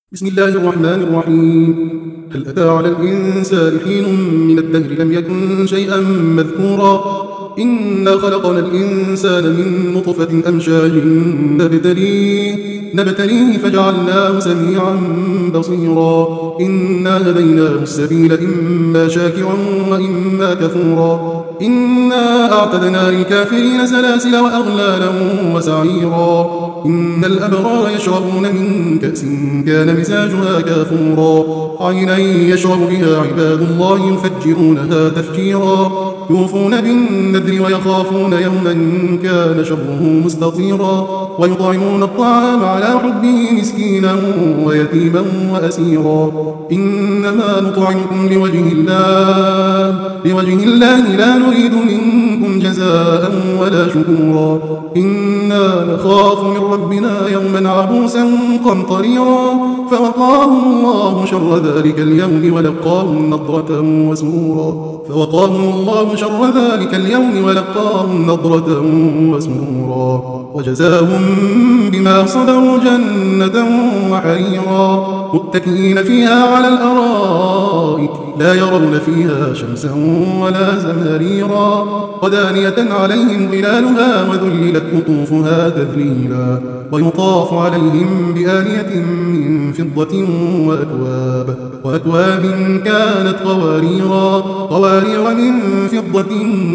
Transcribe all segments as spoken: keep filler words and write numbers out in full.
بسم الله الرحمن الرحيم. هل أتى على الإنسان حين من الدهر لم يكن شيئا مذكورا إنا خلقنا الإنسان من نطفة أمشاج نبتليه, نبتليه فجعلناه سميعا بصيرا إنا هديناه السبيل إما شاكرا وإما كفورا إنا أعتدنا للكافرين سلاسل وأغلالا وسعيرا إن الأبرار يشربون من كأس كان مزاجها كافورا عينا يشرب بها عباد الله يفجرونها تفجيرا يوفون بالنذر ويخافون يوما كان شره مستطيرا ويطعمون الطعام على حبه مسكينا ويتيما وأسيرا إنما نطعمكم لوجه الله لوجه الله لا نريد منكم جزاء ولا شكورا إنا نخاف من ربنا يوما عبوسا قمطريرا فوقاهم الله شر ذلك اليوم ولقاهم نضرة وسرورا فوقاهم الله شر ذلك اليوم ولقاهم نضرة وسرورا وجزاهم بما صبروا جنة وحريرا متكئين فيها على الأرائك لا يرون فيها شمسا ولا زمهريرا ودانية عليهم ظلالها وذللت قطوفها تذليلا ويطاف عليهم بآنية من فضة وأكواب وأكواب كانت قواريرا قوارير من فضة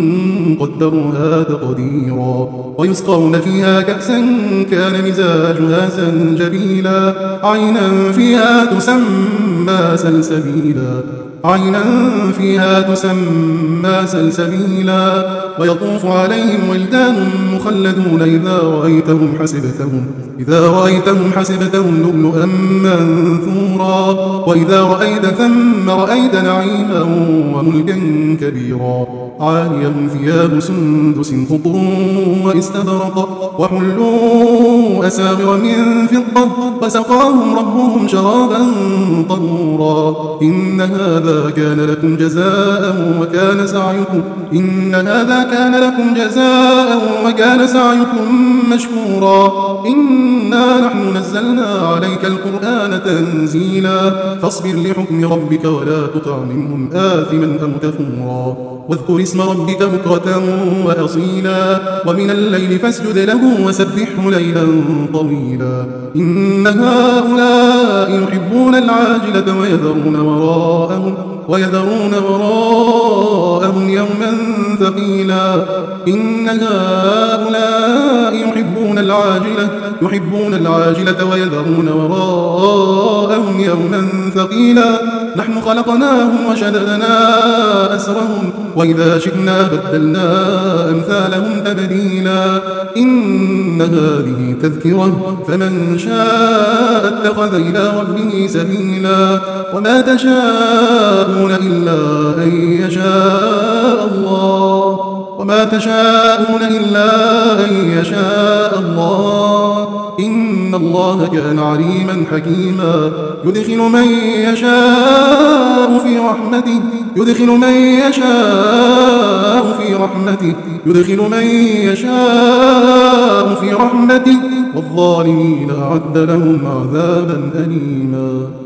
قدروها تقديرا ويسقون فيها كأسا كان مزاجها زنجبيلا عينا فيها تسمى سلسبيلا عينا فيها تسمى سلسبيلا ويطوف عليهم ولدان مخلدون إذا رأيتهم حسبتهم إذا رأيتهم حسبتهم لؤلؤا منثورا وإذا رأيت ثم رأيت نعيما وملكا كبيرا عاليهم ثياب سندس خضر واستبرق وحلوا أساور من فضة وسقاهم ربهم شرابا طهورا إن هذا كان لكم جزاء وكان سعيكم إن هذا كان لكم جزاء وكان سعيكم مشكورا إنا نحن نزلنا عليك القرآن تنزيلا فاصبر لحكم ربك ولا تطع منهم آثما أو كفورا واذكر اسم ربك بكرة وأصيلا ومن الليل فاسجد له وسبحه ليلا طويلا إن هؤلاء يحبون العاجلة ويذرون وراءهم ويذرون وراءهم يوما ثقيلا إن هؤلاء يحبون العاجلة يحبون العاجلة ويذرون وراءهم يوما ثقيلا نحن خلقناهم وشددنا أسرهم وإذا شئنا بدلنا أمثالهم تبديلا إن هذه تذكرة فمن شاء اتخذ إلى ربه سبيلا وما تشاءون إلا أن يشاء الله وما تشاءون إلا أن يشاء الله إن الله كان عليما حكيما يدخل من يشاء في رحمته يدخل من يشاء في رحمته يدخل من يشاء في رحمته والظالمين أعد لهم عذابا أليما.